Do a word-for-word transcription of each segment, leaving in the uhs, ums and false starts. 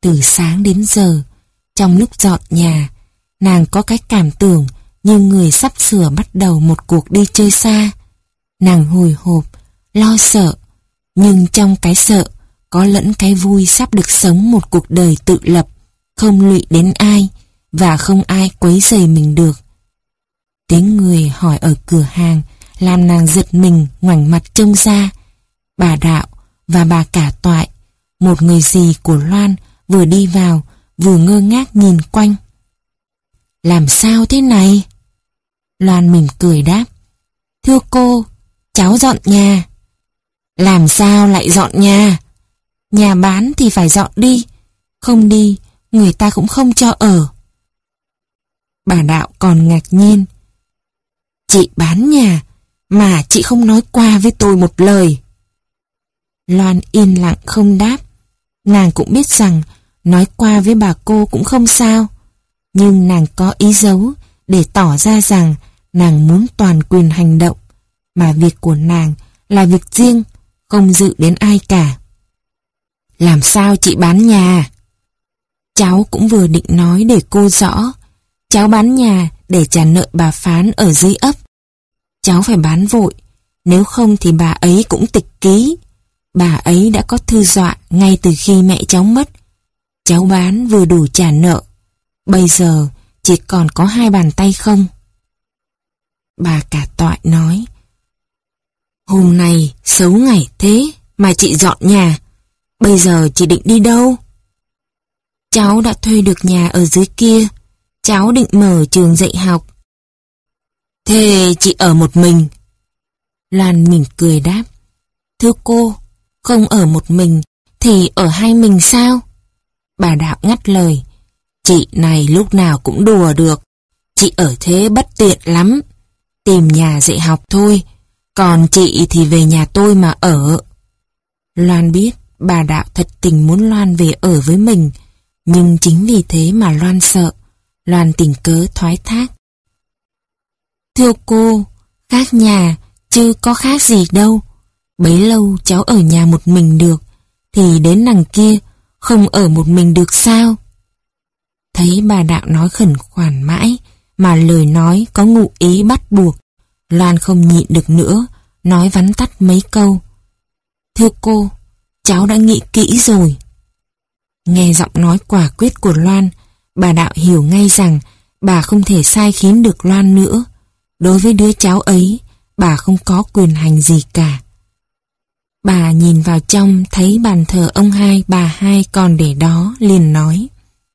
Từ sáng đến giờ, trong lúc dọn nhà, nàng có cái cảm tưởng như người sắp sửa bắt đầu một cuộc đi chơi xa. Nàng hồi hộp, lo sợ, nhưng trong cái sợ có lẫn cái vui sắp được sống một cuộc đời tự lập, không lụy đến ai và không ai quấy rầy mình được. Tiếng người hỏi ở cửa hàng làm nàng giật mình ngoảnh mặt trông ra. Bà Đạo và bà Cả Toại, một người dì của Loan, vừa đi vào vừa ngơ ngác nhìn quanh. Làm sao thế này? Loan mỉm cười đáp. Thưa cô, cháu dọn nhà. Làm sao lại dọn nhà? Nhà bán thì phải dọn đi, không đi người ta cũng không cho ở. Bà Đạo còn ngạc nhiên. Chị bán nhà mà chị không nói qua với tôi một lời. Loan yên lặng không đáp. Nàng cũng biết rằng nói qua với bà cô cũng không sao, nhưng nàng có ý giấu để tỏ ra rằng nàng muốn toàn quyền hành động, mà việc của nàng là việc riêng, không dự đến ai cả. Làm sao chị bán nhà? Cháu cũng vừa định nói để cô rõ. Cháu bán nhà để trả nợ bà Phán ở dưới ấp. Cháu phải bán vội, nếu không thì bà ấy cũng tịch ký. Bà ấy đã có thư dọa ngay từ khi mẹ cháu mất. Cháu bán vừa đủ trả nợ. Bây giờ chỉ còn có hai bàn tay không. Bà Cả Toại nói. Hôm nay xấu ngày thế mà chị dọn nhà. Bây giờ chị định đi đâu? Cháu đã thuê được nhà ở dưới kia. Cháu định mở trường dạy học. Thế chị ở một mình? Loan mỉm cười đáp. Thưa cô, không ở một mình thì ở hai mình sao? Bà Đạo ngắt lời. Chị này lúc nào cũng đùa được. Chị ở thế bất tiện lắm. Tìm nhà dạy học thôi. Còn chị thì về nhà tôi mà ở. Loan biết bà Đạo thật tình muốn Loan về ở với mình, nhưng chính vì thế mà Loan sợ. Loan tình cớ thoái thác. Thưa cô, khác nhà chứ có khác gì đâu. Bấy lâu cháu ở nhà một mình được, thì đến đằng kia không ở một mình được sao? Thấy bà Đạo nói khẩn khoản mãi, mà lời nói có ngụ ý bắt buộc, Loan không nhịn được nữa, nói vắn tắt mấy câu. Thưa cô, cháu đã nghĩ kỹ rồi. Nghe giọng nói quả quyết của Loan, bà Đạo hiểu ngay rằng bà không thể sai khiến được Loan nữa. Đối với đứa cháu ấy, bà không có quyền hành gì cả. Bà nhìn vào trong thấy bàn thờ ông hai bà hai còn để đó, liền nói.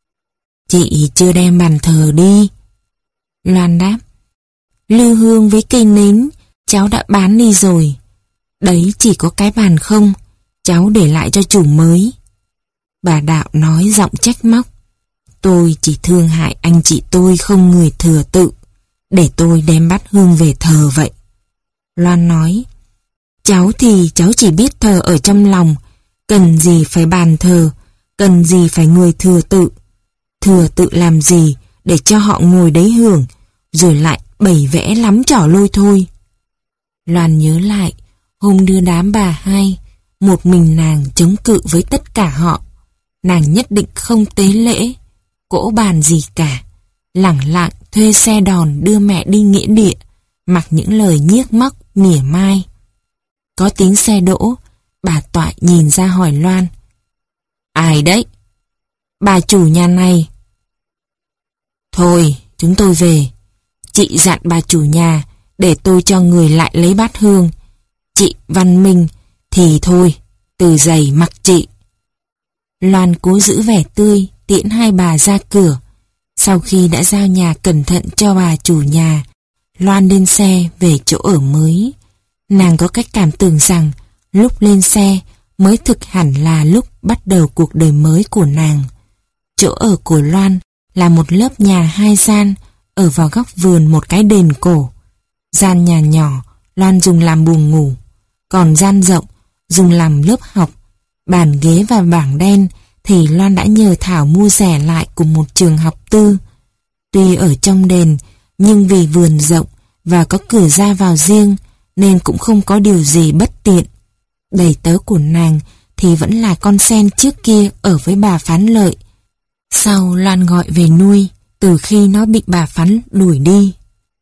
Chị chưa đem bàn thờ đi. Loan đáp. Lư hương với cây nến cháu đã bán đi rồi. Đấy chỉ có cái bàn không, cháu để lại cho chủ mới. Bà Đạo nói giọng trách móc. Tôi chỉ thương hại anh chị tôi không người thừa tự, để tôi đem bát hương về thờ vậy. Loan nói. Cháu thì cháu chỉ biết thờ ở trong lòng, cần gì phải bàn thờ, cần gì phải người thừa tự. Thừa tự làm gì để cho họ ngồi đấy hưởng, rồi lại bày vẽ lắm trò lôi thôi. Loan nhớ lại, hôm đưa đám bà hai, một mình nàng chống cự với tất cả họ. Nàng nhất định không tế lễ, cỗ bàn gì cả, lẳng lặng thuê xe đòn đưa mẹ đi nghĩa địa, mặc những lời nhiếc móc, mỉa mai. Có tiếng xe đỗ, bà Toại nhìn ra hỏi Loan. Ai đấy? Bà chủ nhà này. Thôi, chúng tôi về. Chị dặn bà chủ nhà để tôi cho người lại lấy bát hương. Chị Văn Minh thì thôi, từ giày mặc chị. Loan cố giữ vẻ tươi, tiễn hai bà ra cửa. Sau khi đã giao nhà cẩn thận cho bà chủ nhà, Loan lên xe về chỗ ở mới. Nàng có cách cảm tưởng rằng lúc lên xe mới thực hẳn là lúc bắt đầu cuộc đời mới của nàng. Chỗ ở của Loan là một lớp nhà hai gian ở vào góc vườn một cái đền cổ. Gian nhà nhỏ Loan dùng làm buồng ngủ, còn gian rộng dùng làm lớp học. Bàn ghế và bảng đen thì Loan đã nhờ Thảo mua rẻ lại của một trường học tư. Tuy ở trong đền, nhưng vì vườn rộng và có cửa ra vào riêng, nên cũng không có điều gì bất tiện. Đầy tớ của nàng thì vẫn là con sen trước kia ở với bà Phán Lợi. Sau Loan gọi về nuôi từ khi nó bị bà Phán đuổi đi.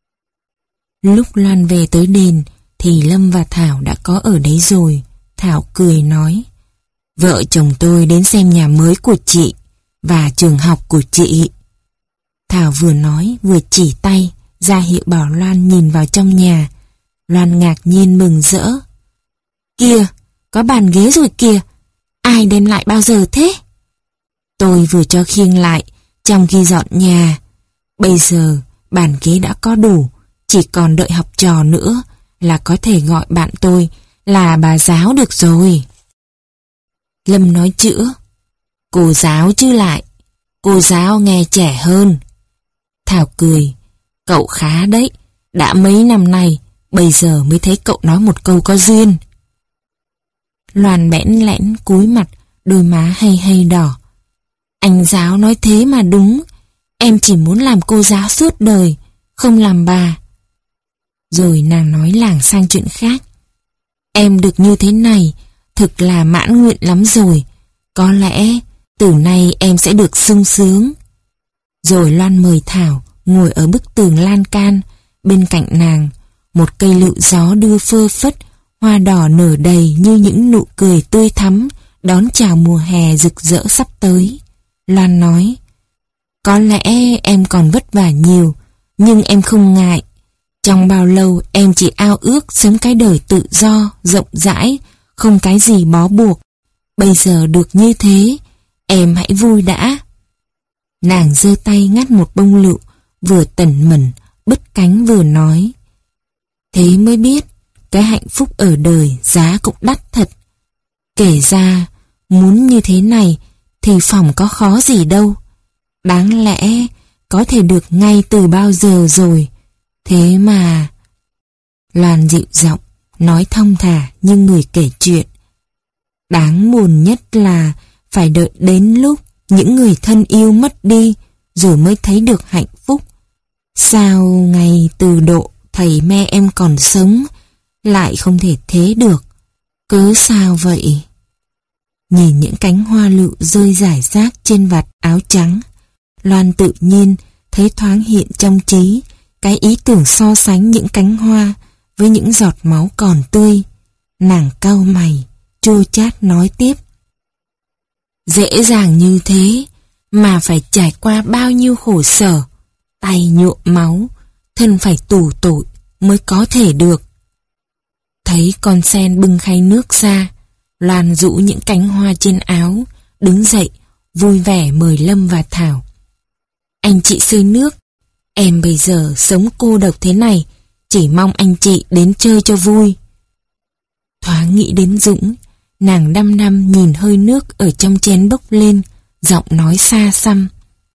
Lúc Loan về tới đền thì Lâm và Thảo đã có ở đấy rồi. Thảo cười nói: vợ chồng tôi đến xem nhà mới của chị và trường học của chị. Thảo vừa nói vừa chỉ tay ra hiệu bảo Loan nhìn vào trong nhà. Loan ngạc nhiên mừng rỡ: kìa, có bàn ghế rồi kìa, ai đem lại bao giờ thế? Tôi vừa cho khiêng lại trong khi dọn nhà. Bây giờ bàn ghế đã có đủ, chỉ còn đợi học trò nữa là có thể gọi bạn tôi là bà giáo được rồi. Lâm nói chữa: cô giáo chứ lại, cô giáo nghe trẻ hơn. Thảo cười: cậu khá đấy, đã mấy năm nay bây giờ mới thấy cậu nói một câu có duyên. Loan bẽn lẽn cúi mặt, đôi má hay hay đỏ. Anh giáo nói thế mà đúng, em chỉ muốn làm cô giáo suốt đời, không làm bà. Rồi nàng nói lảng sang chuyện khác: em được như thế này thực là mãn nguyện lắm rồi, có lẽ từ nay em sẽ được sung sướng. Rồi Loan mời Thảo ngồi ở bức tường lan can, bên cạnh nàng một cây lựu gió đưa phơ phất, hoa đỏ nở đầy như những nụ cười tươi thắm đón chào mùa hè rực rỡ sắp tới. Loan nói: có lẽ em còn vất vả nhiều, nhưng em không ngại. Trong bao lâu em chỉ ao ước sống cái đời tự do, rộng rãi, không cái gì bó buộc. Bây giờ được như thế, em hãy vui đã. Nàng giơ tay ngắt một bông lựu, vừa tẩn mẩn, bứt cánh vừa nói: thế mới biết, cái hạnh phúc ở đời giá cũng đắt thật. Kể ra, muốn như thế này thì phỏng có khó gì đâu. Đáng lẽ có thể được ngay từ bao giờ rồi. Thế mà... Loan dịu giọng, nói thong thả như người kể chuyện. Đáng buồn nhất là phải đợi đến lúc những người thân yêu mất đi rồi mới thấy được hạnh phúc. Sao ngày từ độ thầy mẹ em còn sống lại không thể thế được? Cớ sao vậy? Nhìn những cánh hoa lựu rơi rải rác trên vạt áo trắng, Loan tự nhiên thấy thoáng hiện trong trí cái ý tưởng so sánh những cánh hoa với những giọt máu còn tươi. Nàng cau mày, chua chát nói tiếp: dễ dàng như thế mà phải trải qua bao nhiêu khổ sở, tay nhuộm máu, thân phải tù tội mới có thể được. Thấy con sen bưng khay nước ra, Loan rũ những cánh hoa trên áo, đứng dậy, vui vẻ mời Lâm và Thảo. Anh chị xơi nước, em bây giờ sống cô độc thế này, chỉ mong anh chị đến chơi cho vui. Thoáng nghĩ đến Dũng, nàng đăm đăm nhìn hơi nước ở trong chén bốc lên, giọng nói xa xăm: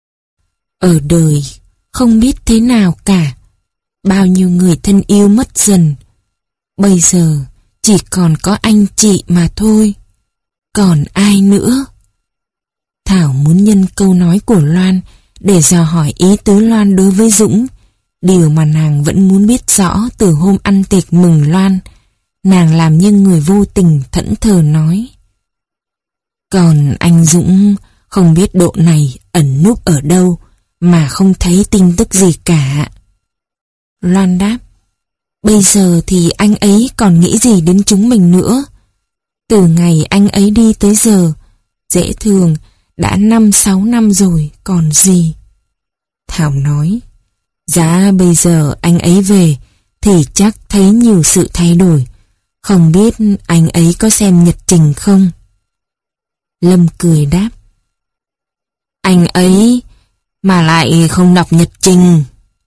ở đời không biết thế nào cả, bao nhiêu người thân yêu mất dần, bây giờ chỉ còn có anh chị mà thôi, còn ai nữa? Thảo muốn nhân câu nói của Loan để dò hỏi ý tứ Loan đối với Dũng, điều mà nàng vẫn muốn biết rõ từ hôm ăn tiệc mừng Loan. Nàng làm như người vô tình thẫn thờ nói: còn anh Dũng không biết độ này ẩn núp ở đâu mà không thấy tin tức gì cả. Loan đáp: bây giờ thì anh ấy còn nghĩ gì đến chúng mình nữa. Từ ngày anh ấy đi tới giờ, dễ thường đã năm sáu năm rồi còn gì. Thảo nói: giá bây giờ anh ấy về thì chắc thấy nhiều sự thay đổi. Không biết anh ấy có xem nhật trình không? Lâm cười đáp: anh ấy mà lại không đọc nhật trình.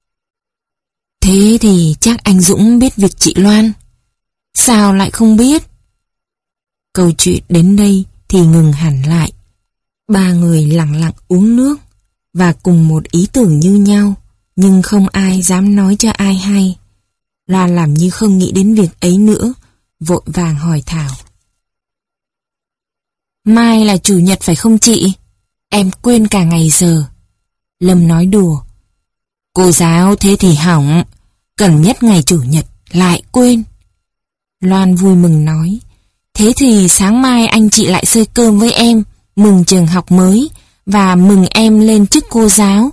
Thế thì chắc anh Dũng biết việc chị Loan. Sao lại không biết? Câu chuyện đến đây thì ngừng hẳn lại. Ba người lặng lặng uống nước và cùng một ý tưởng như nhau, nhưng không ai dám nói cho ai hay. Loan làm như không nghĩ đến việc ấy nữa, vội vàng hỏi Thảo: mai là chủ nhật phải không chị? Em quên cả ngày giờ. Lâm nói đùa: cô giáo thế thì hỏng, cần nhất ngày chủ nhật lại quên. Loan vui mừng nói: Thế thì sáng mai anh chị lại xơi cơm với em, mừng trường học mới và mừng em lên chức cô giáo.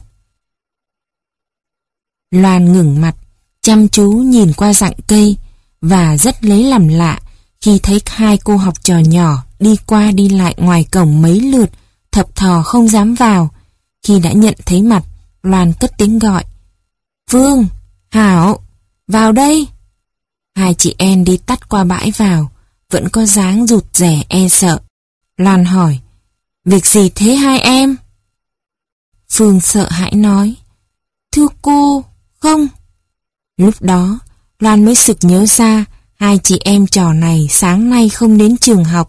Loan ngẩng mặt, chăm chú nhìn qua rặng cây và rất lấy làm lạ khi thấy hai cô học trò nhỏ đi qua đi lại ngoài cổng mấy lượt, thập thò không dám vào. Khi đã nhận thấy mặt, Loan cất tiếng gọi. Phương, Hảo, vào đây. Hai chị em đi tắt qua bãi vào, vẫn có dáng rụt rè e sợ. Loan hỏi, việc gì thế hai em? Phương sợ hãi nói, thưa cô, không. Lúc đó, Loan mới sực nhớ ra hai chị em trò này sáng nay không đến trường học.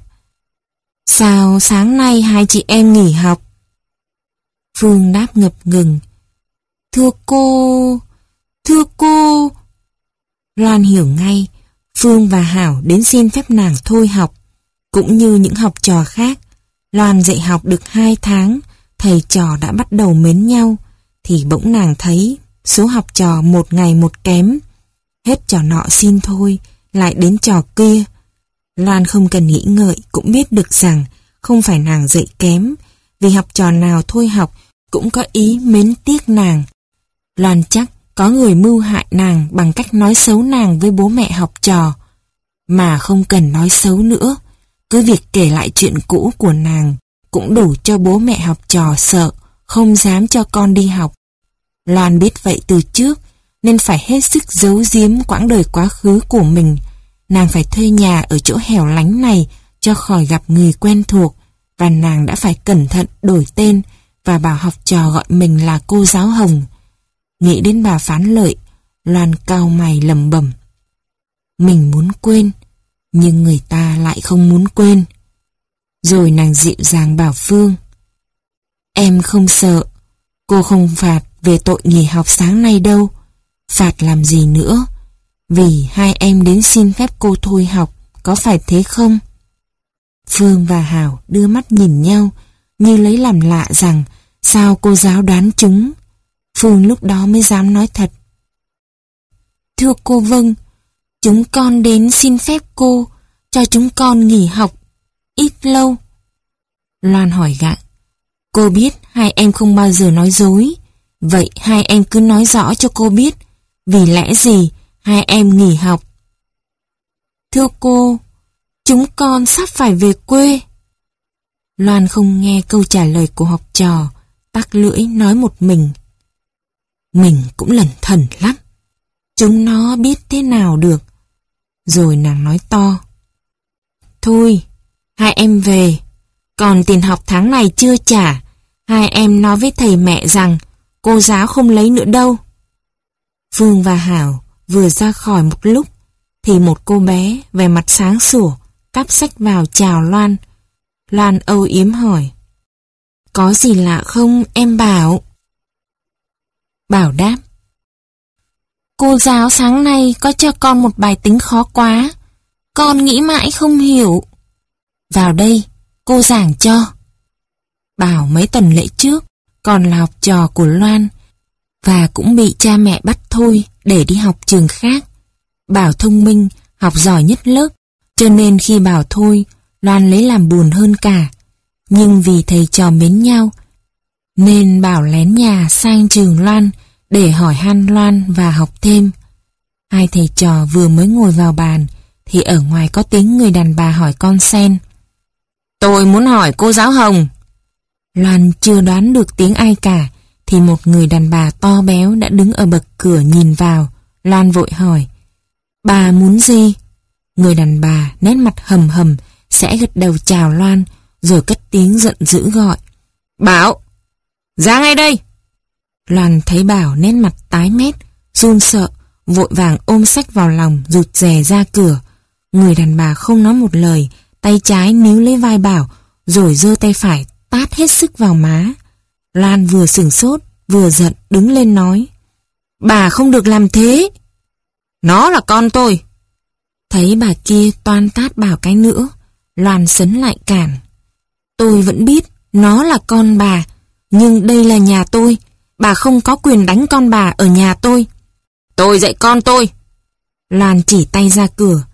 Sao sáng nay hai chị em nghỉ học? Phương đáp ngập ngừng, thưa cô, thưa cô. Loan hiểu ngay, Phương và Hảo đến xin phép nàng thôi học. Cũng như những học trò khác, Loan dạy học được hai tháng, thầy trò đã bắt đầu mến nhau, thì bỗng nàng thấy số học trò một ngày một kém. Hết trò nọ xin thôi, lại đến trò kia. Loan không cần nghĩ ngợi cũng biết được rằng không phải nàng dạy kém, vì học trò nào thôi học cũng có ý mến tiếc nàng. Loan chắc có người mưu hại nàng bằng cách nói xấu nàng với bố mẹ học trò. Mà không cần nói xấu nữa, cứ việc kể lại chuyện cũ của nàng cũng đủ cho bố mẹ học trò sợ, không dám cho con đi học. Loan biết vậy từ trước, nên phải hết sức giấu giếm quãng đời quá khứ của mình. Nàng phải thuê nhà ở chỗ hẻo lánh này cho khỏi gặp người quen thuộc, và nàng đã phải cẩn thận đổi tên và bảo học trò gọi mình là cô giáo Hồng. Nghĩ đến bà Phán Lợi, Loan cau mày lẩm bẩm. Mình muốn quên, nhưng người ta lại không muốn quên. Rồi nàng dịu dàng bảo Phương, em không sợ, cô không phạt về tội nghỉ học sáng nay đâu. Phạt làm gì nữa, vì hai em đến xin phép cô thôi học, có phải thế không? Phương và Hảo đưa mắt nhìn nhau, như lấy làm lạ rằng sao cô giáo đoán chúng. Phương lúc đó mới dám nói thật. Thưa cô vâng, chúng con đến xin phép cô cho chúng con nghỉ học ít lâu. Loan hỏi gặng, cô biết hai em không bao giờ nói dối, vậy hai em cứ nói rõ cho cô biết, vì lẽ gì hai em nghỉ học? Thưa cô, chúng con sắp phải về quê. Loan không nghe câu trả lời của học trò, tắc lưỡi nói một mình. Mình cũng lẩn thẩn lắm, chúng nó biết thế nào được. Rồi nàng nói to, thôi, hai em về, còn tiền học tháng này chưa trả, hai em nói với thầy mẹ rằng cô giáo không lấy nữa đâu. Phương và Hảo vừa ra khỏi một lúc, thì một cô bé vẻ mặt sáng sủa cắp sách vào chào Loan. Loan âu yếm hỏi, có gì lạ không em Bảo? Bảo đáp, cô giáo sáng nay có cho con một bài tính khó quá, con nghĩ mãi không hiểu. Vào đây, cô giảng cho. Bảo mấy tuần lễ trước còn là học trò của Loan, và cũng bị cha mẹ bắt thôi để đi học trường khác. Bảo thông minh, học giỏi nhất lớp, cho nên khi Bảo thôi, Loan lấy làm buồn hơn cả. Nhưng vì thầy trò mến nhau, nên Bảo lén nhà sang trường Loan để hỏi han Loan và học thêm. Hai thầy trò vừa mới ngồi vào bàn, thì ở ngoài có tiếng người đàn bà hỏi con sen. Tôi muốn hỏi cô giáo Hồng. Loan chưa đoán được tiếng ai cả, thì một người đàn bà to béo đã đứng ở bậc cửa nhìn vào. Loan vội hỏi, bà muốn gì? Người đàn bà nét mặt hầm hầm sẽ gật đầu chào Loan, rồi cất tiếng giận dữ gọi, Bảo, ra ngay đây. Loan thấy Bảo nét mặt tái mét, run sợ, vội vàng ôm sách vào lòng rụt rè ra cửa. Người đàn bà không nói một lời, tay trái níu lấy vai Bảo, rồi giơ tay phải tát hết sức vào má. Loan vừa sửng sốt, vừa giận đứng lên nói, bà không được làm thế. Nó là con tôi. Thấy bà kia toan tát Bảo cái nữa, Loan sấn lại cản. Tôi vẫn biết nó là con bà, nhưng đây là nhà tôi, bà không có quyền đánh con bà ở nhà tôi. Tôi dạy con tôi. Loan chỉ tay ra cửa.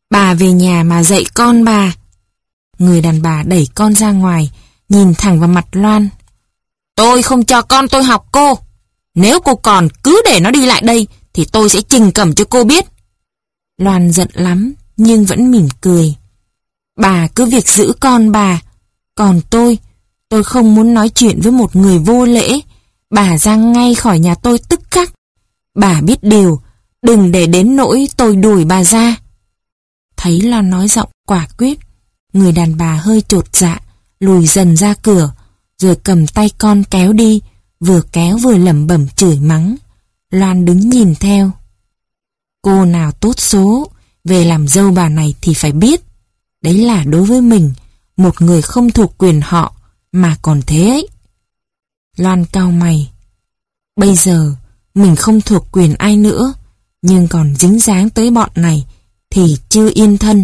Bà về nhà mà dạy con bà. Người đàn bà đẩy con ra ngoài, nhìn thẳng vào mặt Loan. Tôi không cho con tôi học cô. Nếu cô còn cứ để nó đi lại đây thì tôi sẽ trình cẩm cho cô biết. Loan giận lắm nhưng vẫn mỉm cười. Bà cứ việc giữ con bà. Còn tôi, tôi không muốn nói chuyện với một người vô lễ. Bà ra ngay khỏi nhà tôi tức khắc. Bà biết điều, đừng để đến nỗi tôi đuổi bà ra. Thấy Loan nói giọng quả quyết, người đàn bà hơi chột dạ, lùi dần ra cửa, rồi cầm tay con kéo đi, vừa kéo vừa lẩm bẩm chửi mắng. Loan đứng nhìn theo. Cô nào tốt số, về làm dâu bà này thì phải biết. Đấy là đối với mình, một người không thuộc quyền họ, mà còn thế ấy. Loan cau mày. Bây giờ, mình không thuộc quyền ai nữa, nhưng còn dính dáng tới bọn này, thì chưa yên thân.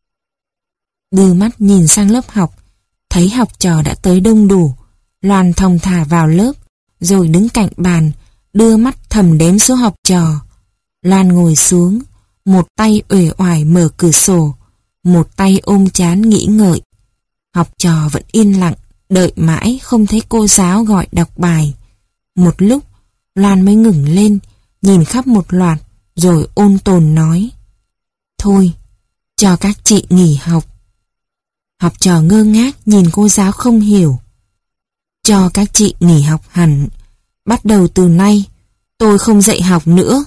Đưa mắt nhìn sang lớp học, thấy học trò đã tới đông đủ. Loan thong thả vào lớp, rồi đứng cạnh bàn, đưa mắt thầm đếm số học trò. Loan ngồi xuống, một tay uể oải mở cửa sổ, một tay ôm trán nghĩ ngợi. Học trò vẫn yên lặng, đợi mãi không thấy cô giáo gọi đọc bài. Một lúc, Loan mới ngừng lên, nhìn khắp một loạt, rồi ôn tồn nói. Thôi, cho các chị nghỉ học. Học trò ngơ ngác nhìn cô giáo không hiểu. Cho các chị nghỉ học hẳn. Bắt đầu từ nay, tôi không dạy học nữa.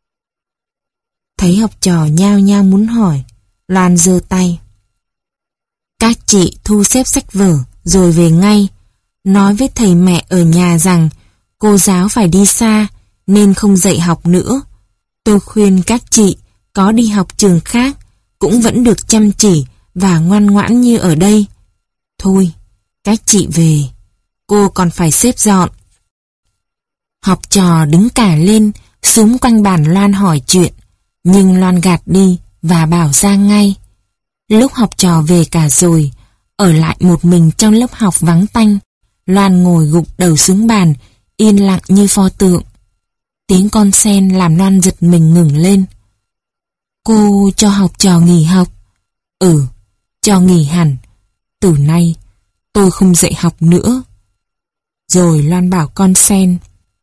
Thấy học trò nhao nhao muốn hỏi, Loan giơ tay. Các chị thu xếp sách vở rồi về ngay. Nói với thầy mẹ ở nhà rằng cô giáo phải đi xa nên không dạy học nữa. Tôi khuyên các chị có đi học trường khác cũng vẫn được chăm chỉ và ngoan ngoãn như ở đây. Thôi, các chị về, cô còn phải xếp dọn. Học trò đứng cả lên, xúm quanh bàn Loan hỏi chuyện, nhưng Loan gạt đi và bảo ra ngay. Lúc học trò về cả rồi, ở lại một mình trong lớp học vắng tanh, Loan ngồi gục đầu xuống bàn, yên lặng như pho tượng. Tiếng con sen làm Loan giật mình ngừng lên. Cô cho học trò nghỉ học? Ừ, cho nghỉ hẳn. Từ nay, tôi không dạy học nữa. Rồi Loan bảo con sen.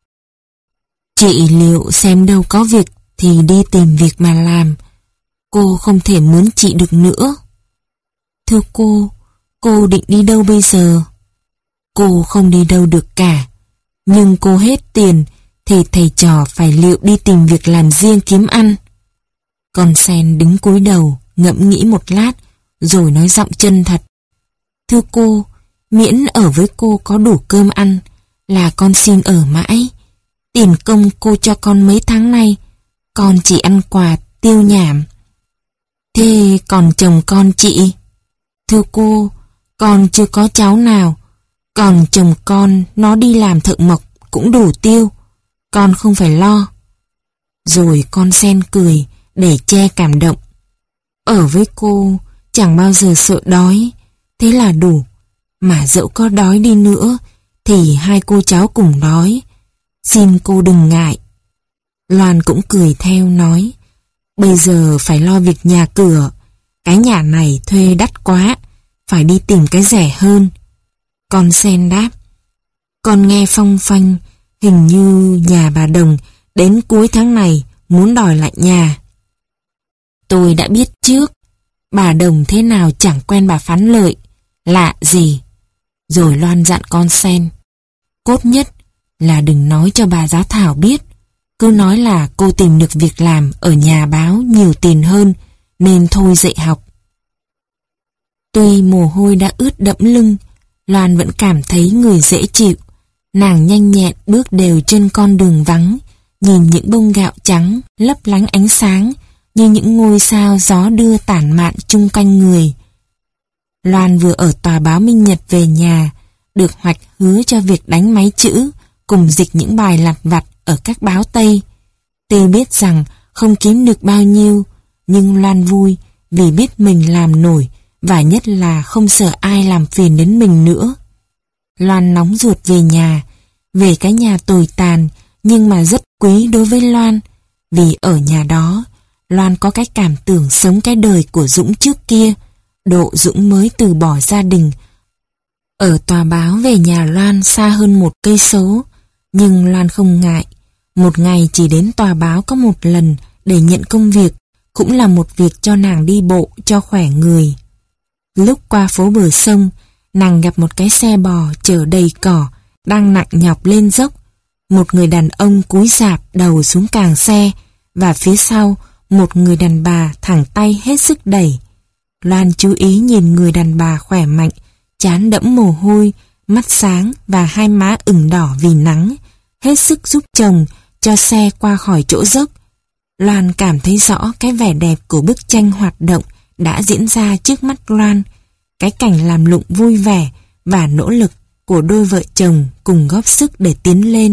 Chị liệu xem đâu có việc thì đi tìm việc mà làm. Cô không thể mướn chị được nữa. Thưa cô, cô định đi đâu bây giờ? Cô không đi đâu được cả. Nhưng cô hết tiền thì thầy trò phải liệu đi tìm việc làm riêng kiếm ăn. Con sen đứng cúi đầu, ngẫm nghĩ một lát, rồi nói giọng chân thật. Thưa cô, miễn ở với cô có đủ cơm ăn, là con xin ở mãi. Tiền công cô cho con mấy tháng nay, con chỉ ăn quà tiêu nhảm. Thế còn chồng con chị? Thưa cô, con chưa có cháu nào. Còn chồng con, nó đi làm thợ mộc cũng đủ tiêu. Con không phải lo. Rồi con sen cười để che cảm động. Ở với cô chẳng bao giờ sợ đói, thế là đủ. Mà dẫu có đói đi nữa thì hai cô cháu cùng đói. Xin cô đừng ngại. Loan cũng cười theo nói, bây giờ phải lo việc nhà cửa. Cái nhà này thuê đắt quá, phải đi tìm cái rẻ hơn. Con sen đáp, con nghe phong phanh, hình như nhà bà Đồng đến cuối tháng này muốn đòi lại nhà. Tôi đã biết trước, bà Đồng thế nào chẳng quen bà Phán Lợi, lạ gì. Rồi Loan dặn con sen, cốt nhất là đừng nói cho bà giáo Thảo biết. Cứ nói là cô tìm được việc làm ở nhà báo nhiều tiền hơn, nên thôi dạy học. Tuy mồ hôi đã ướt đẫm lưng, Loan vẫn cảm thấy người dễ chịu. Nàng nhanh nhẹn bước đều trên con đường vắng, nhìn những bông gạo trắng lấp lánh ánh sáng như những ngôi sao gió đưa tản mạn chung quanh người. Loan vừa ở tòa báo Minh Nhật về nhà, được Hoạch hứa cho việc đánh máy chữ cùng dịch những bài lặt vặt ở các báo Tây. Tuy biết rằng không kiếm được bao nhiêu, nhưng Loan vui vì biết mình làm nổi, và nhất là không sợ ai làm phiền đến mình nữa. Loan nóng ruột về nhà, về cái nhà tồi tàn nhưng mà rất quý đối với Loan, vì ở nhà đó Loan có cái cảm tưởng sống cái đời của Dũng trước kia. Độ Dũng mới từ bỏ gia đình. Ở tòa báo về nhà Loan xa hơn một cây số, nhưng Loan không ngại. Một ngày chỉ đến tòa báo có một lần để nhận công việc, cũng là một việc cho nàng đi bộ cho khỏe người. Lúc qua phố bờ sông, nàng gặp một cái xe bò chở đầy cỏ, đang nặng nhọc lên dốc. Một người đàn ông cúi rạp đầu xuống càng xe, và phía sau một người đàn bà thẳng tay hết sức đẩy. Loan chú ý nhìn người đàn bà khỏe mạnh, trán đẫm mồ hôi, mắt sáng và hai má ửng đỏ vì nắng, hết sức giúp chồng cho xe qua khỏi chỗ dốc. Loan cảm thấy rõ cái vẻ đẹp của bức tranh hoạt động đã diễn ra trước mắt Loan, cái cảnh làm lụng vui vẻ và nỗ lực của đôi vợ chồng cùng góp sức để tiến lên.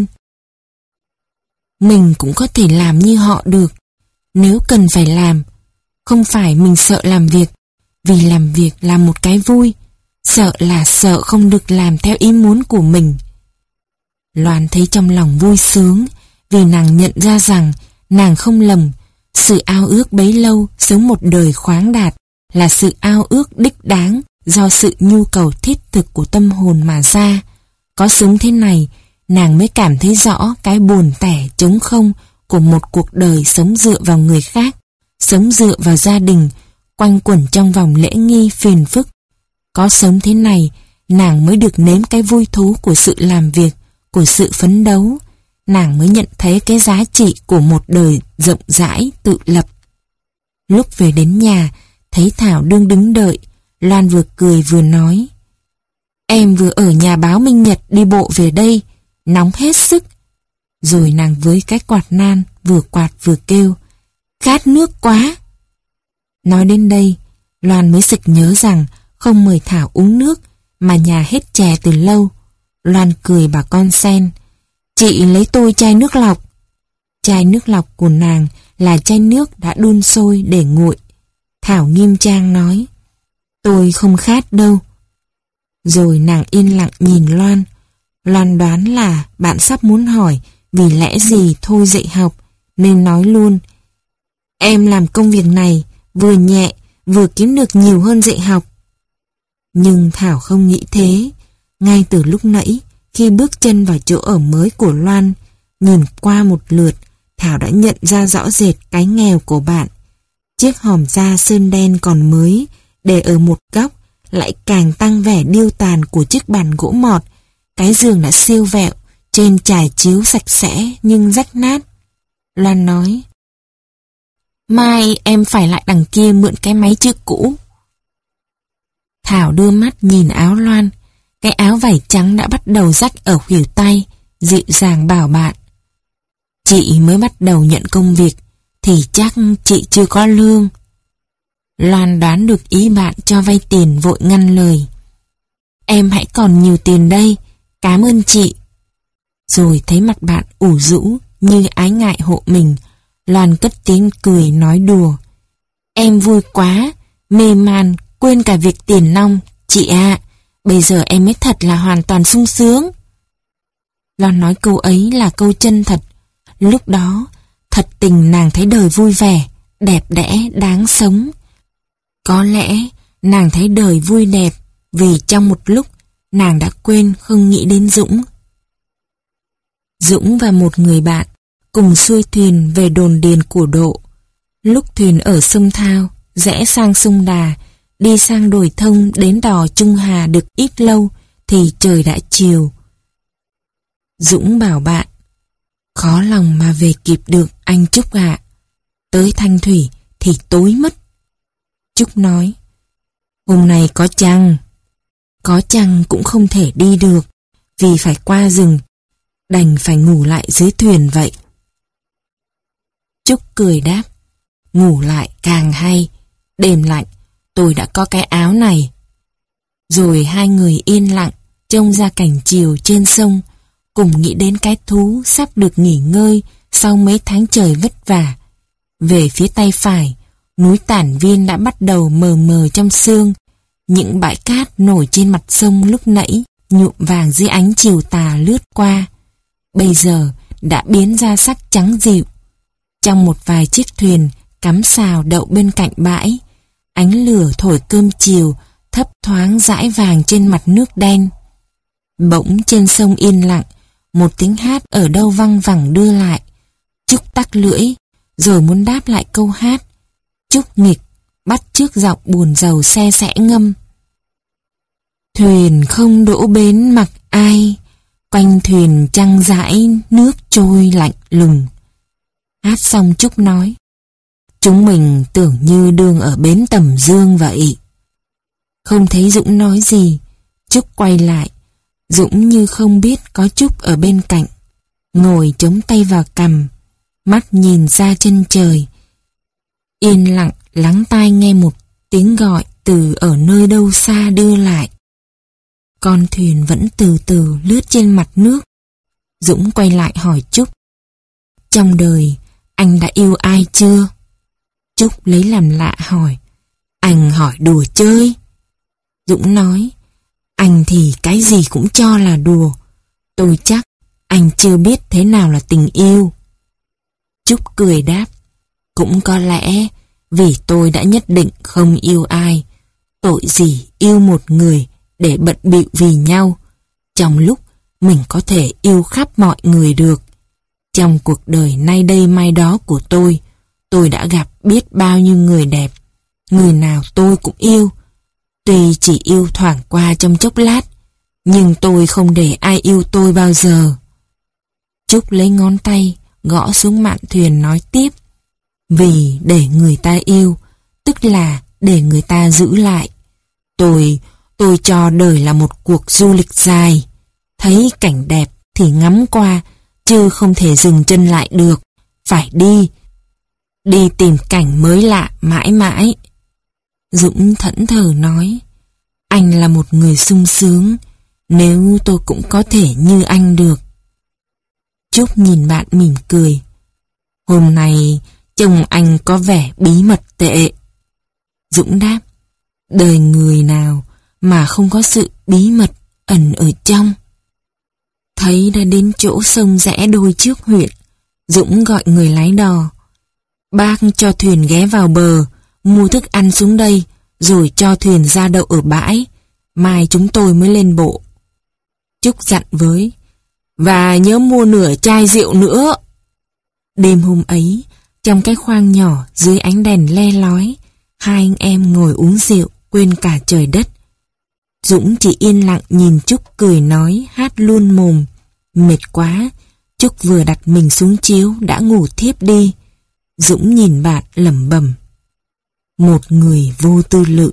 Mình cũng có thể làm như họ được, nếu cần phải làm. Không phải mình sợ làm việc, vì làm việc là một cái vui, sợ là sợ không được làm theo ý muốn của mình. Loan thấy trong lòng vui sướng, vì nàng nhận ra rằng nàng không lầm. Sự ao ước bấy lâu sống một đời khoáng đạt là sự ao ước đích đáng do sự nhu cầu thiết thực của tâm hồn mà ra. Có sống thế này, nàng mới cảm thấy rõ cái buồn tẻ trống không của một cuộc đời sống dựa vào người khác, sống dựa vào gia đình, quanh quẩn trong vòng lễ nghi phiền phức. Có sống thế này, nàng mới được nếm cái vui thú của sự làm việc, của sự phấn đấu. Nàng mới nhận thấy cái giá trị của một đời rộng rãi, tự lập. Lúc về đến nhà, thấy Thảo đương đứng đợi, Loan vừa cười vừa nói: Em vừa ở nhà báo Minh Nhật đi bộ về đây, nóng hết sức. Rồi nàng với cái quạt nan, vừa quạt vừa kêu: Khát nước quá. Nói đến đây, Loan mới sực nhớ rằng không mời Thảo uống nước, mà nhà hết chè từ lâu. Loan cười bảo con Sen: Chị lấy tôi chai nước lọc. Chai nước lọc của nàng là chai nước đã đun sôi để nguội. Thảo nghiêm trang nói: Tôi không khát đâu. Rồi nàng yên lặng nhìn Loan. Loan đoán là bạn sắp muốn hỏi vì lẽ gì thôi dạy học, nên nói luôn: Em làm công việc này vừa nhẹ vừa kiếm được nhiều hơn dạy học. Nhưng Thảo không nghĩ thế. Ngay từ lúc nãy, khi bước chân vào chỗ ở mới của Loan, nhìn qua một lượt, Thảo đã nhận ra rõ rệt cái nghèo của bạn. Chiếc hòm da sơn đen còn mới, để ở một góc, lại càng tăng vẻ điêu tàn của chiếc bàn gỗ mọt. Cái giường đã siêu vẹo, trên trải chiếu sạch sẽ nhưng rách nát. Loan nói: Mai em phải lại đằng kia mượn cái máy chữ cũ. Thảo đưa mắt nhìn áo Loan. Cái áo vải trắng đã bắt đầu rách ở khuỷu tay, dịu dàng bảo bạn: Chị mới bắt đầu nhận công việc, thì chắc chị chưa có lương. Loan đoán được ý bạn cho vay tiền, vội ngăn lời: Em hãy còn nhiều tiền đây, cảm ơn chị. Rồi thấy mặt bạn ủ rũ như ái ngại hộ mình, Loan cất tiếng cười nói đùa: Em vui quá, mê man, quên cả việc tiền nong, chị ạ. Bây giờ em mới thật là hoàn toàn sung sướng. Loan nói câu ấy là câu chân thật. Lúc đó, thật tình nàng thấy đời vui vẻ, đẹp đẽ, đáng sống. Có lẽ nàng thấy đời vui đẹp vì trong một lúc nàng đã quên không nghĩ đến Dũng. Dũng và một người bạn cùng xuôi thuyền về đồn điền của Độ. Lúc thuyền ở sông Thao, rẽ sang sông Đà, đi sang đồi thông đến đò Trung Hà được ít lâu thì trời đã chiều. Dũng bảo bạn: Khó lòng mà về kịp được anh Trúc ạ. Tới Thanh Thủy thì tối mất. Trúc nói: Hôm nay có chăng? Có chăng cũng không thể đi được, vì phải qua rừng, đành phải ngủ lại dưới thuyền vậy. Trúc cười đáp: Ngủ lại càng hay, đêm lạnh, tôi đã có cái áo này. Rồi hai người yên lặng trông ra cảnh chiều trên sông, cùng nghĩ đến cái thú sắp được nghỉ ngơi sau mấy tháng trời vất vả. Về phía tay phải, núi Tản Viên đã bắt đầu mờ mờ trong sương. Những bãi cát nổi trên mặt sông lúc nãy nhuộm vàng dưới ánh chiều tà lướt qua, bây giờ đã biến ra sắc trắng dịu. Trong một vài chiếc thuyền cắm xào đậu bên cạnh bãi. Ánh lửa thổi cơm chiều thấp thoáng dãi vàng trên mặt nước đen. Bỗng trên sông yên lặng, một tiếng hát ở đâu văng vẳng đưa lại. Trúc tắc lưỡi, rồi muốn đáp lại câu hát. Trúc nghịch, bắt chước giọng buồn rầu se sẽ ngâm. Thuyền không đỗ bến mặc ai, quanh thuyền trăng rãi nước trôi lạnh lùng. Hát xong Trúc nói, chúng mình tưởng như đương ở bến Tầm Dương vậy. Không thấy Dũng nói gì, Trúc quay lại. Dũng như không biết có Trúc ở bên cạnh, ngồi chống tay vào cằm, mắt nhìn ra chân trời. Yên lặng lắng tai nghe một tiếng gọi từ ở nơi đâu xa đưa lại. Con thuyền vẫn từ từ lướt trên mặt nước. Dũng quay lại hỏi Trúc, trong đời anh đã yêu ai chưa? Trúc lấy làm lạ hỏi, anh hỏi đùa chơi. Dũng nói, anh thì cái gì cũng cho là đùa. Tôi chắc anh chưa biết thế nào là tình yêu. Trúc cười đáp, cũng có lẽ vì tôi đã nhất định không yêu ai. Tội gì yêu một người để bận bịu vì nhau, trong lúc mình có thể yêu khắp mọi người được. Trong cuộc đời nay đây mai đó của tôi, tôi đã gặp biết bao nhiêu người đẹp. Người nào tôi cũng yêu. Tuy chỉ yêu thoảng qua trong chốc lát, nhưng tôi không để ai yêu tôi bao giờ. Trúc lấy ngón tay gõ xuống mạn thuyền nói tiếp, vì để người ta yêu, tức là để người ta giữ lại. Tôi, tôi cho đời là một cuộc du lịch dài. Thấy cảnh đẹp thì ngắm qua, chứ không thể dừng chân lại được. Phải đi, đi tìm cảnh mới lạ mãi mãi. Dũng thẫn thờ nói, anh là một người sung sướng, nếu tôi cũng có thể như anh được. Trúc nhìn bạn mỉm cười, hôm nay chồng anh có vẻ bí mật tệ. Dũng đáp, đời người nào mà không có sự bí mật ẩn ở trong. Thấy đã đến chỗ sông rẽ đôi trước huyện, Dũng gọi người lái đò, bác cho thuyền ghé vào bờ, mua thức ăn xuống đây, rồi cho thuyền ra đậu ở bãi, mai chúng tôi mới lên bộ. Trúc dặn với, và nhớ mua nửa chai rượu nữa. Đêm hôm ấy, trong cái khoang nhỏ dưới ánh đèn le lói, hai anh em ngồi uống rượu, quên cả trời đất. Dũng chỉ yên lặng nhìn Trúc cười nói, hát luôn mồm. Mệt quá, Trúc vừa đặt mình xuống chiếu đã ngủ thiếp đi. Dũng nhìn bạn lẩm bẩm, một người vô tư lự.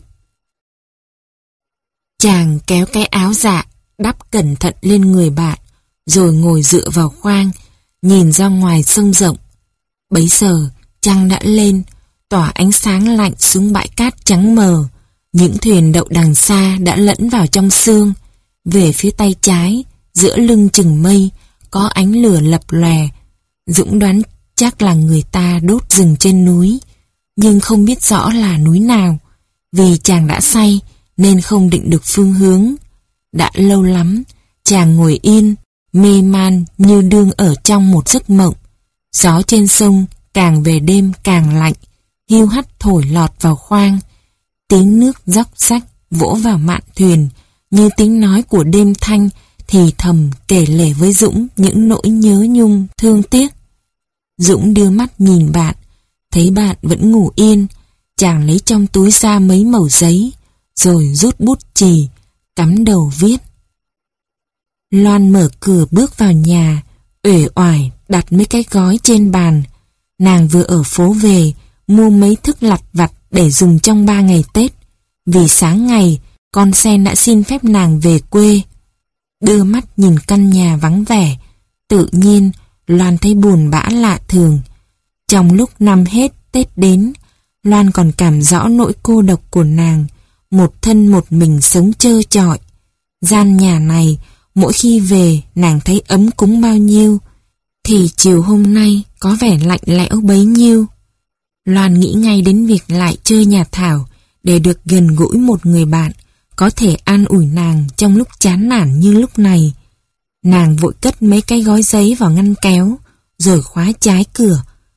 Chàng kéo cái áo dạ đắp cẩn thận lên người bạn, rồi ngồi dựa vào khoang, nhìn ra ngoài sông rộng. Bấy giờ trăng đã lên, tỏa ánh sáng lạnh xuống bãi cát trắng mờ. Những thuyền đậu đằng xa đã lẫn vào trong sương. Về phía tay trái, giữa lưng chừng mây, có ánh lửa lập lòe. Dũng đoán chắc là người ta đốt rừng trên núi, nhưng không biết rõ là núi nào. Vì chàng đã say nên không định được phương hướng. Đã lâu lắm, chàng ngồi yên, mê man như đương ở trong một giấc mộng. Gió trên sông càng về đêm càng lạnh, hiu hắt thổi lọt vào khoang. Tiếng nước róc rách vỗ vào mạn thuyền, như tiếng nói của đêm thanh thì thầm kể lể với Dũng những nỗi nhớ nhung thương tiếc. Dũng đưa mắt nhìn bạn, thấy bạn vẫn ngủ yên. Chàng lấy trong túi ra mấy mẩu giấy, rồi rút bút chì, cắm đầu viết. Loan mở cửa bước vào nhà, uể oải đặt mấy cái gói trên bàn. Nàng vừa ở phố về, mua mấy thức lặt vặt để dùng trong ba ngày Tết. Vì sáng ngày, con sen đã xin phép nàng về quê. Đưa mắt nhìn căn nhà vắng vẻ, tự nhiên Loan thấy buồn bã lạ thường. Trong lúc năm hết Tết đến, Loan còn cảm rõ nỗi cô độc của nàng, một thân một mình sống trơ trọi. Gian nhà này, mỗi khi về nàng thấy ấm cúng bao nhiêu, thì chiều hôm nay có vẻ lạnh lẽo bấy nhiêu. Loan nghĩ ngay đến việc lại chơi nhà Thảo để được gần gũi một người bạn có thể an ủi nàng trong lúc chán nản như lúc này. Nàng vội cất mấy cái gói giấy vào ngăn kéo, rồi khóa trái cửa,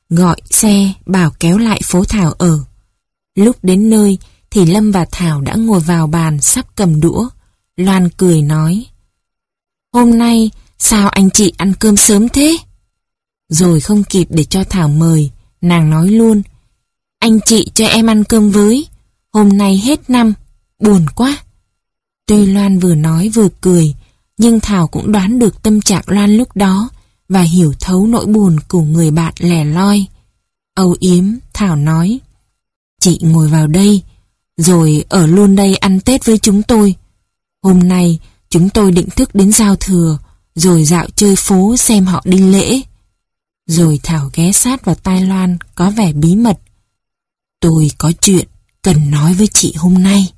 gọi xe bảo kéo lại phố Thảo ở. Lúc đến nơi thì Lâm và Thảo đã ngồi vào bàn sắp cầm đũa. Loan cười nói: "Hôm nay sao anh chị ăn cơm sớm thế?" Rồi không kịp để cho Thảo mời, nàng nói luôn: "Anh chị cho em ăn cơm với, hôm nay hết năm, buồn quá." Tuy Loan vừa nói vừa cười, nhưng Thảo cũng đoán được tâm trạng Loan lúc đó và hiểu thấu nỗi buồn của người bạn lẻ loi. Âu yếm, Thảo nói: "Chị ngồi vào đây, rồi ở luôn đây ăn Tết với chúng tôi. Hôm nay chúng tôi định thức đến giao thừa, rồi dạo chơi phố xem họ đi lễ." Rồi Thảo ghé sát vào tai Loan có vẻ bí mật: "Tôi có chuyện cần nói với chị hôm nay."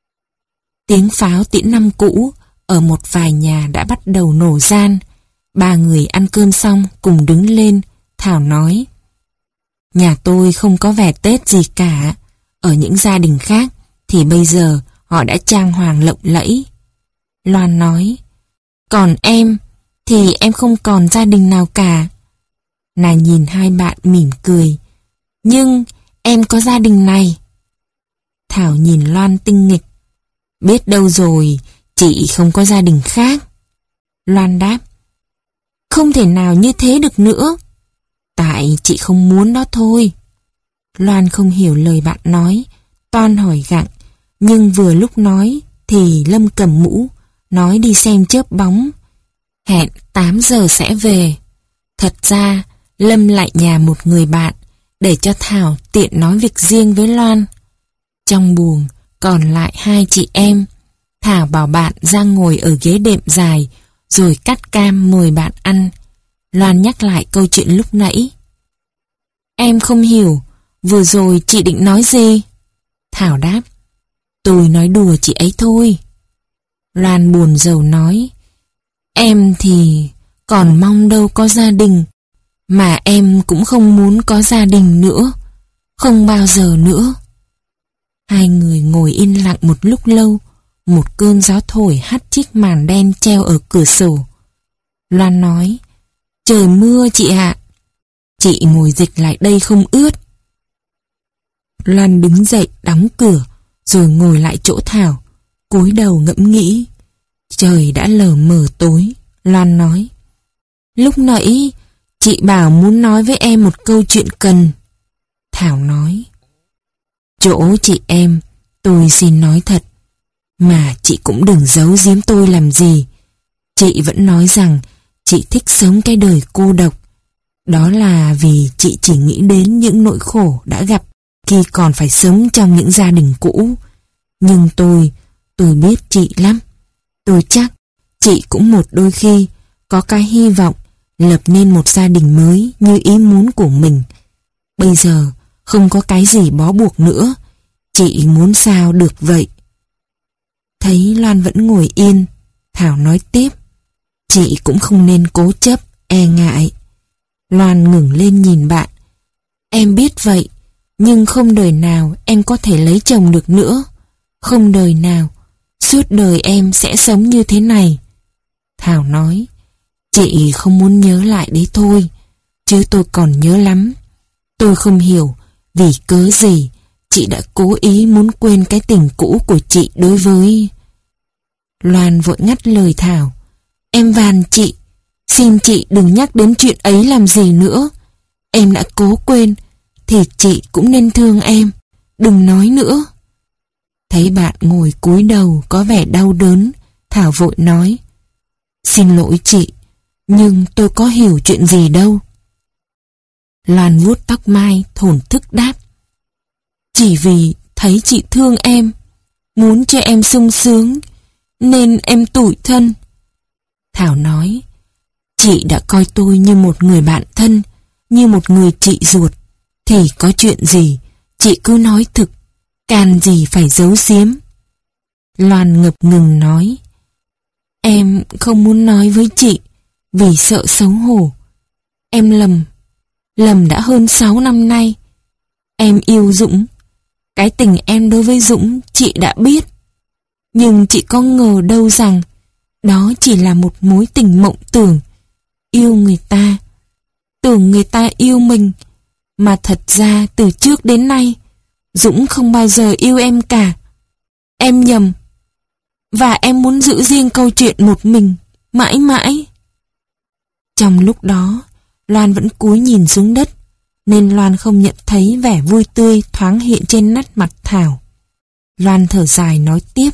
Tiếng pháo tiễn năm cũ ở một vài nhà đã bắt đầu nổ gian. Ba người ăn cơm xong cùng đứng lên. Thảo nói: "Nhà tôi không có vẻ Tết gì cả. Ở những gia đình khác thì bây giờ họ đã trang hoàng lộng lẫy." Loan nói: "Còn em thì em không còn gia đình nào cả." Nàng nhìn hai bạn mỉm cười: "Nhưng em có gia đình này." Thảo nhìn Loan tinh nghịch: "Biết đâu rồi chị không có gia đình khác." Loan đáp: "Không thể nào như thế được nữa. Tại chị không muốn đó thôi." Loan không hiểu lời bạn nói, toan hỏi gặng, nhưng vừa lúc nói thì Lâm cầm mũ, nói đi xem chớp bóng, hẹn tám giờ sẽ về. Thật ra Lâm lại nhà một người bạn để cho Thảo tiện nói việc riêng với Loan. Trong buồng còn lại hai chị em. Thảo bảo bạn ra ngồi ở ghế đệm dài, rồi cắt cam mời bạn ăn. Loan nhắc lại câu chuyện lúc nãy: "Em không hiểu, vừa rồi chị định nói gì?" Thảo đáp: "Tôi nói đùa chị ấy thôi." Loan buồn rầu nói: "Em thì còn mong đâu có gia đình, mà em cũng không muốn có gia đình nữa, không bao giờ nữa." Hai người ngồi yên lặng một lúc lâu. Một cơn gió thổi hắt chiếc màn đen treo ở cửa sổ. Loan nói: "Trời mưa chị ạ." "Chị ngồi dịch lại đây không ướt." Loan đứng dậy đóng cửa, rồi ngồi lại chỗ Thảo, cúi đầu ngẫm nghĩ. Trời đã lờ mờ tối. Loan nói: "Lúc nãy chị bảo muốn nói với em một câu chuyện cần." Thảo nói: "Chỗ chị em, tôi xin nói thật, mà chị cũng đừng giấu giếm tôi làm gì. Chị vẫn nói rằng chị thích sống cái đời cô độc. Đó là vì chị chỉ nghĩ đến những nỗi khổ đã gặp khi còn phải sống trong những gia đình cũ. Nhưng tôi, tôi biết chị lắm. Tôi chắc chị cũng một đôi khi có cái hy vọng lập nên một gia đình mới như ý muốn của mình. Bây giờ không có cái gì bó buộc nữa. Chị muốn sao được vậy." Thấy Loan vẫn ngồi yên, Thảo nói tiếp: "Chị cũng không nên cố chấp, e ngại." Loan ngẩng lên nhìn bạn: "Em biết vậy, nhưng không đời nào em có thể lấy chồng được nữa. Không đời nào, suốt đời em sẽ sống như thế này." Thảo nói: "Chị không muốn nhớ lại đấy thôi, chứ tôi còn nhớ lắm. Tôi không hiểu vì cớ gì chị đã cố ý muốn quên cái tình cũ của chị đối với..." Loan vội ngắt lời Thảo: "Em van chị, xin chị đừng nhắc đến chuyện ấy làm gì nữa. Em đã cố quên thì chị cũng nên thương em, đừng nói nữa." Thấy bạn ngồi cúi đầu có vẻ đau đớn, Thảo vội nói: "Xin lỗi chị, nhưng tôi có hiểu chuyện gì đâu." Loan vuốt tóc mai thổn thức đáp: "Chỉ vì thấy chị thương em, muốn cho em sung sướng, nên em tủi thân." Thảo nói: "Chị đã coi tôi như một người bạn thân, như một người chị ruột, thì có chuyện gì chị cứ nói thực, can gì phải giấu giếm." Loan ngập ngừng nói: "Em không muốn nói với chị vì sợ xấu hổ. Em lầm, lầm đã hơn sáu năm nay. Em yêu Dũng. Cái tình em đối với Dũng chị đã biết. Nhưng chị có ngờ đâu rằng đó chỉ là một mối tình mộng tưởng. Yêu người ta, tưởng người ta yêu mình, Mà thật ra từ trước đến nay, Dũng không bao giờ yêu em cả. Em nhầm. Và em muốn giữ riêng câu chuyện một mình, mãi mãi. Trong lúc đó, Loan vẫn cúi nhìn xuống đất, nên Loan không nhận thấy vẻ vui tươi thoáng hiện trên nét mặt Thảo. Loan thở dài nói tiếp.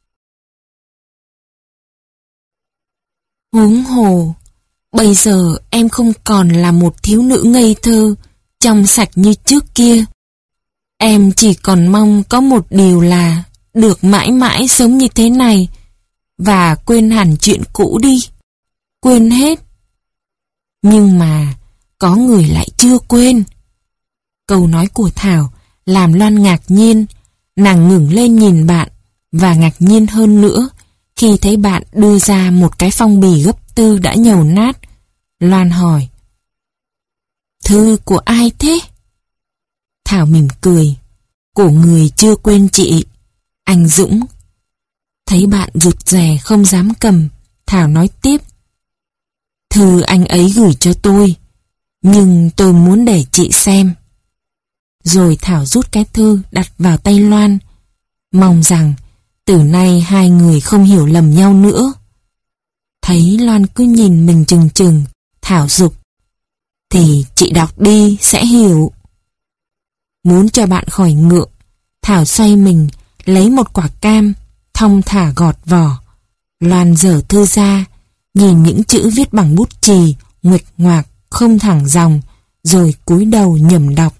Huống hồ, bây giờ em không còn là một thiếu nữ ngây thơ, trong sạch như trước kia. Em chỉ còn mong có một điều là được mãi mãi sống như thế này và quên hẳn chuyện cũ đi. Quên hết. Nhưng mà có người lại chưa quên. Câu nói của Thảo làm Loan ngạc nhiên. Nàng ngẩng lên nhìn bạn và ngạc nhiên hơn nữa khi thấy bạn đưa ra một cái phong bì gấp tư đã nhầu nát. Loan hỏi: Thư của ai thế? Thảo mỉm cười: Của người chưa quên chị, anh Dũng. Thấy bạn rụt rè không dám cầm, Thảo nói tiếp: Thư anh ấy gửi cho tôi, nhưng tôi muốn để chị xem. Rồi Thảo rút cái thư đặt vào tay Loan, mong rằng từ nay hai người không hiểu lầm nhau nữa. Thấy Loan cứ nhìn mình chừng chừng, Thảo giục: Thì chị đọc đi sẽ hiểu. Muốn cho bạn khỏi ngượng, Thảo xoay mình lấy một quả cam, thong thả gọt vỏ. Loan dở thư ra, nhìn những chữ viết bằng bút chì, nguệch ngoạc, không thẳng dòng, rồi cúi đầu nhẩm đọc.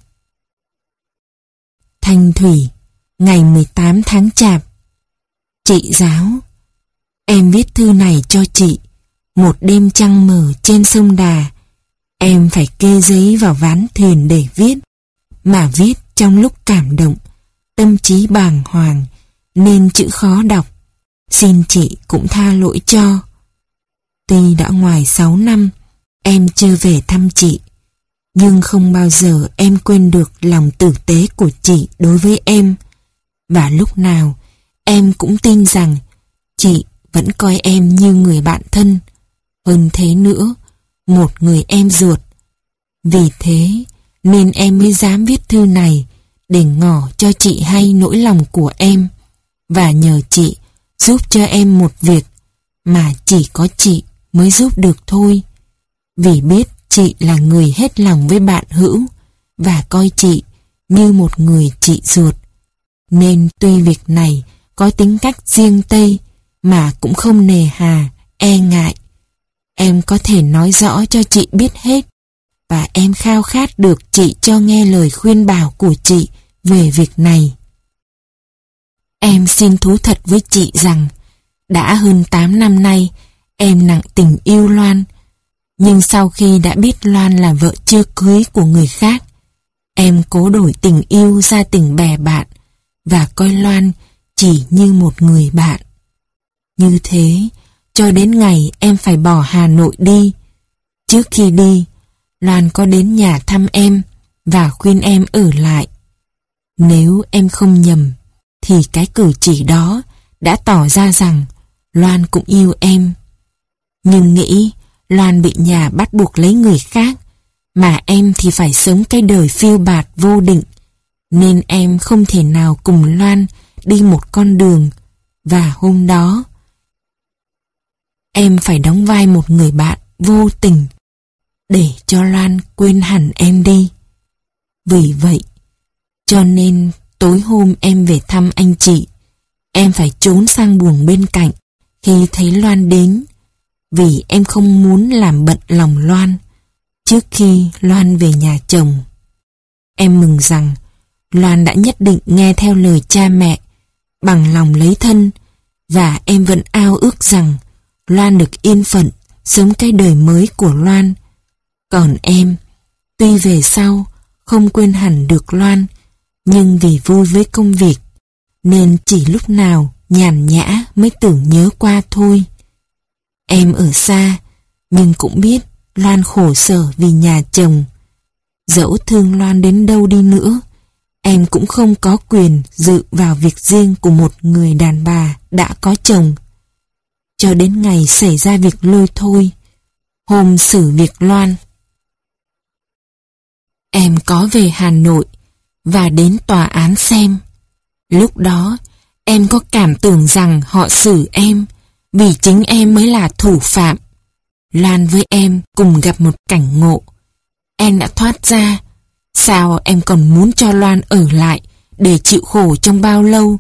Thanh Thủy, ngày mười tám tháng Chạp. Chị giáo, em viết thư này cho chị. Một đêm trăng mờ trên sông Đà, em phải kê giấy vào ván thuyền để viết, mà viết trong lúc cảm động, tâm trí bàng hoàng, nên chữ khó đọc. Xin chị cũng tha lỗi cho. Tuy đã ngoài sáu năm, em chưa về thăm chị, nhưng không bao giờ em quên được lòng tử tế của chị đối với em. Và lúc nào, em cũng tin rằng chị vẫn coi em như người bạn thân. Hơn thế nữa, một người em ruột. Vì thế, nên em mới dám viết thư này để ngỏ cho chị hay nỗi lòng của em, và nhờ chị giúp cho em một việc mà chỉ có chị mới giúp được thôi. Vì biết chị là người hết lòng với bạn Hữu và coi chị như một người chị ruột, nên tuy việc này có tính cách riêng Tây mà cũng không nề hà, e ngại. Em có thể nói rõ cho chị biết hết, và em khao khát được chị cho nghe lời khuyên bảo của chị về việc này. Em xin thú thật với chị rằng đã hơn tám năm nay em nặng tình yêu Loan, nhưng sau khi đã biết Loan là vợ chưa cưới của người khác, em cố đổi tình yêu ra tình bè bạn và coi Loan chỉ như một người bạn. Như thế, cho đến ngày em phải bỏ Hà Nội đi. Trước khi đi, Loan có đến nhà thăm em và khuyên em ở lại. Nếu em không nhầm, thì cái cử chỉ đó đã tỏ ra rằng Loan cũng yêu em. Nhưng nghĩ Loan bị nhà bắt buộc lấy người khác, mà em thì phải sống cái đời phiêu bạt vô định, nên em không thể nào cùng Loan đi một con đường. Và hôm đó, em phải đóng vai một người bạn vô tình để cho Loan quên hẳn em đi. Vì vậy, cho nên tối hôm em về thăm anh chị, em phải trốn sang buồng bên cạnh khi thấy Loan đến, vì em không muốn làm bận lòng Loan trước khi Loan về nhà chồng. Em mừng rằng Loan đã nhất định nghe theo lời cha mẹ, bằng lòng lấy thân, và em vẫn ao ước rằng Loan được yên phận sống cái đời mới của Loan. Còn em, tuy về sau không quên hẳn được Loan, nhưng vì vui với công việc, nên chỉ lúc nào nhàn nhã mới tưởng nhớ qua thôi. Em ở xa, nhưng cũng biết Loan khổ sở vì nhà chồng. Dẫu thương Loan đến đâu đi nữa, em cũng không có quyền dự vào việc riêng của một người đàn bà đã có chồng. Cho đến ngày xảy ra việc lôi thôi, hôm xử việc Loan. Em có về Hà Nội và đến tòa án xem. Lúc đó, em có cảm tưởng rằng họ xử em vì chính em mới là thủ phạm. Loan với em cùng gặp một cảnh ngộ. Em đã thoát ra. Sao em còn muốn cho Loan ở lại để chịu khổ trong bao lâu?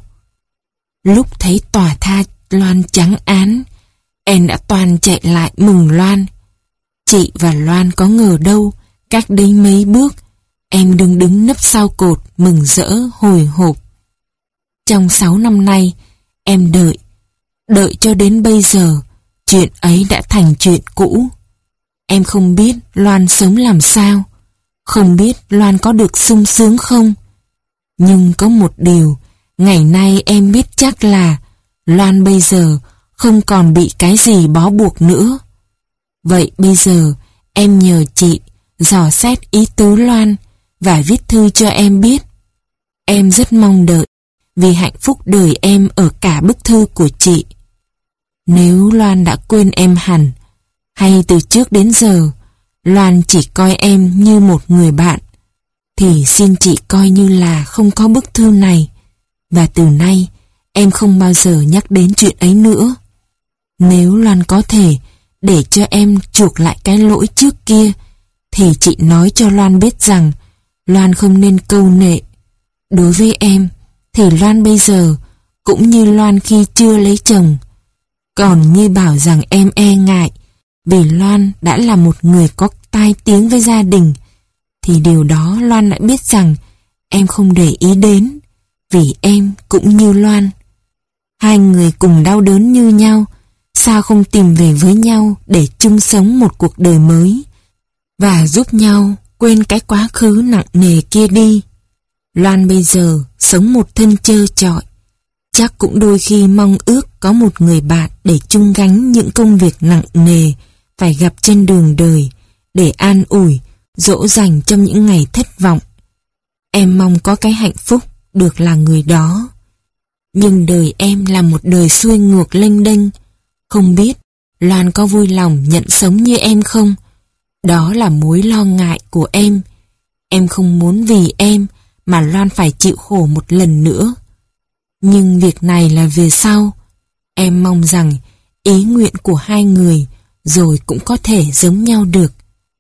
Lúc thấy tòa tha Loan trắng án, em đã toàn chạy lại mừng Loan. Chị và Loan có ngờ đâu, cách đây mấy bước, em đứng đứng nấp sau cột mừng rỡ hồi hộp. Trong sáu năm nay, em đợi, đợi cho đến bây giờ, chuyện ấy đã thành chuyện cũ. Em không biết Loan sống làm sao, không biết Loan có được sung sướng không. Nhưng có một điều, ngày nay em biết chắc là Loan bây giờ không còn bị cái gì bó buộc nữa. Vậy bây giờ, em nhờ chị dò xét ý tứ Loan và viết thư cho em biết. Em rất mong đợi, vì hạnh phúc đời em ở cả bức thư của chị. Nếu Loan đã quên em hẳn, hay từ trước đến giờ Loan chỉ coi em như một người bạn, thì xin chị coi như là không có bức thư này, và từ nay em không bao giờ nhắc đến chuyện ấy nữa. Nếu Loan có thể để cho em chuộc lại cái lỗi trước kia, thì chị nói cho Loan biết rằng Loan không nên câu nệ. Đối với em, thì Loan bây giờ cũng như Loan khi chưa lấy chồng. Còn như bảo rằng em e ngại vì Loan đã là một người có tai tiếng với gia đình, thì điều đó Loan đã biết rằng em không để ý đến, vì em cũng như Loan. Hai người cùng đau đớn như nhau, sao không tìm về với nhau để chung sống một cuộc đời mới và giúp nhau quên cái quá khứ nặng nề kia đi. Loan bây giờ sống một thân trơ trọi, chắc cũng đôi khi mong ước có một người bạn để chung gánh những công việc nặng nề phải gặp trên đường đời, để an ủi, dỗ dành trong những ngày thất vọng. Em mong có cái hạnh phúc được là người đó. Nhưng đời em là một đời xuôi ngược lênh đênh. Không biết Loan có vui lòng nhận sống như em không? Đó là mối lo ngại của em. Em không muốn vì em mà Loan phải chịu khổ một lần nữa. Nhưng việc này là về sau. Em mong rằng ý nguyện của hai người rồi cũng có thể giống nhau được.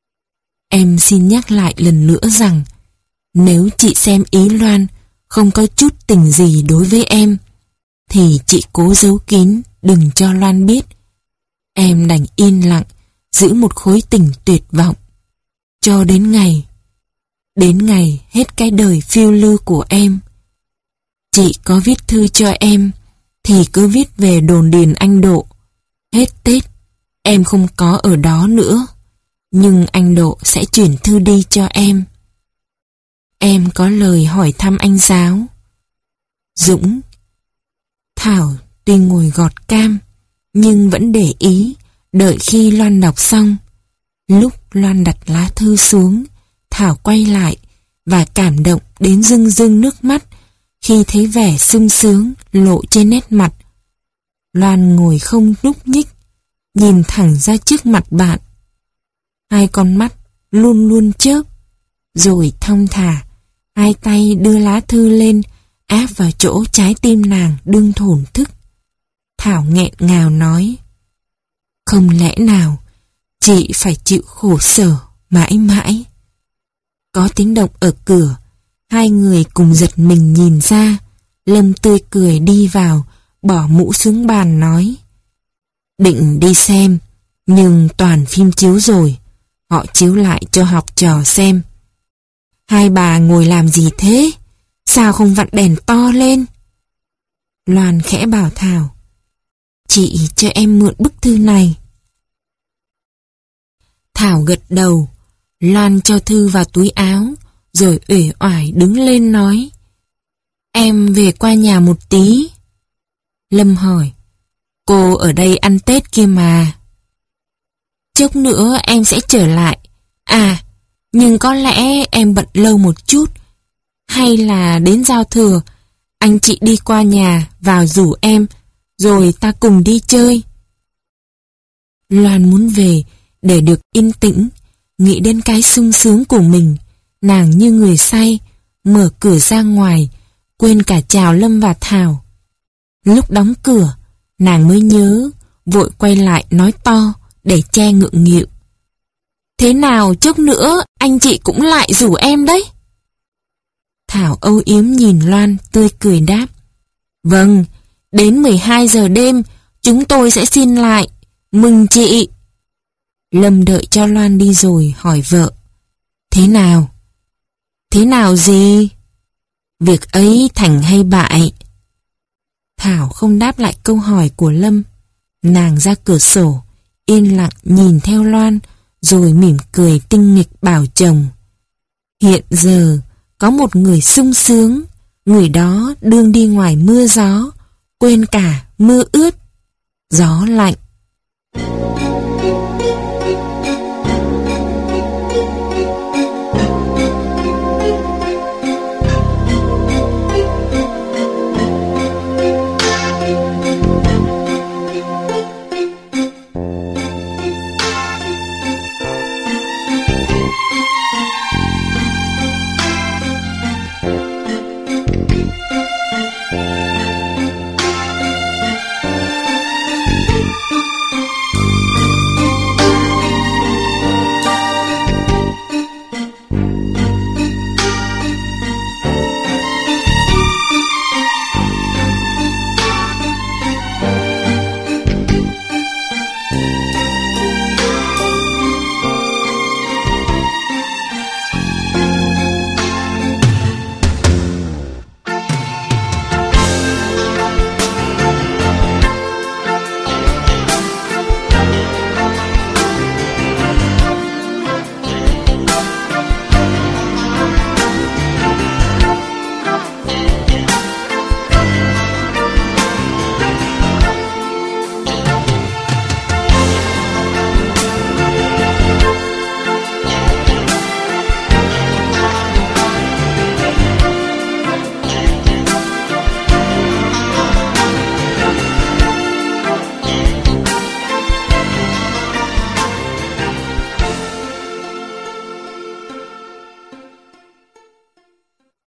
Em xin nhắc lại lần nữa rằng nếu chị xem ý Loan không có chút tình gì đối với em, thì chị cố giấu kín, đừng cho Loan biết. Em đành yên lặng, giữ một khối tình tuyệt vọng, cho đến ngày, đến ngày hết cái đời phiêu lưu của em. Chị có viết thư cho em, thì cứ viết về đồn điền anh Độ. Hết Tết, em không có ở đó nữa, nhưng anh Độ sẽ chuyển thư đi cho em. Em có lời hỏi thăm anh Giáo. Dũng. Thảo tuy ngồi gọt cam, nhưng vẫn để ý, đợi khi Loan đọc xong. Lúc Loan đặt lá thư xuống, Thảo quay lại và cảm động đến rưng rưng nước mắt khi thấy vẻ sung sướng lộ trên nét mặt. Loan ngồi không nhúc nhích, nhìn thẳng ra trước mặt bạn. Hai con mắt luôn luôn chớp, rồi thong thả, hai tay đưa lá thư lên áp vào chỗ trái tim nàng đương thổn thức. Thảo nghẹn ngào nói: không lẽ nào chị phải chịu khổ sở mãi mãi? Có tiếng động ở cửa, hai người cùng giật mình nhìn ra. Lâm tươi cười đi vào, bỏ mũ xuống bàn nói: định đi xem, nhưng toàn phim chiếu rồi, họ chiếu lại cho học trò xem. Hai bà ngồi làm gì thế? Sao không vặn đèn to lên? Loan khẽ bảo Thảo: chị cho em mượn bức thư này. Thảo gật đầu. Loan cho thư vào túi áo, rồi uể oải đứng lên nói: em về qua nhà một tí. Lâm hỏi: cô ở đây ăn Tết kia mà. Chốc nữa em sẽ trở lại. À, nhưng có lẽ em bận lâu một chút. Hay là đến giao thừa, anh chị đi qua nhà vào rủ em, rồi ta cùng đi chơi. Loan muốn về để được yên tĩnh, nghĩ đến cái sung sướng của mình, nàng như người say, mở cửa ra ngoài, quên cả chào Lâm và Thảo. Lúc đóng cửa, nàng mới nhớ, vội quay lại nói to để che ngượng nghịu. Thế nào chốc nữa anh chị cũng lại rủ em đấy. Thảo âu yếm nhìn Loan tươi cười đáp. Vâng, đến mười hai giờ đêm chúng tôi sẽ xin lại. Mừng chị. Lâm đợi cho Loan đi rồi hỏi vợ. Thế nào? Thế nào gì? Việc ấy thành hay bại? Thảo không đáp lại câu hỏi của Lâm. Nàng ra cửa sổ, yên lặng nhìn theo Loan, rồi mỉm cười tinh nghịch bảo chồng. Hiện giờ, có một người sung sướng, người đó đương đi ngoài mưa gió, quên cả mưa ướt, gió lạnh.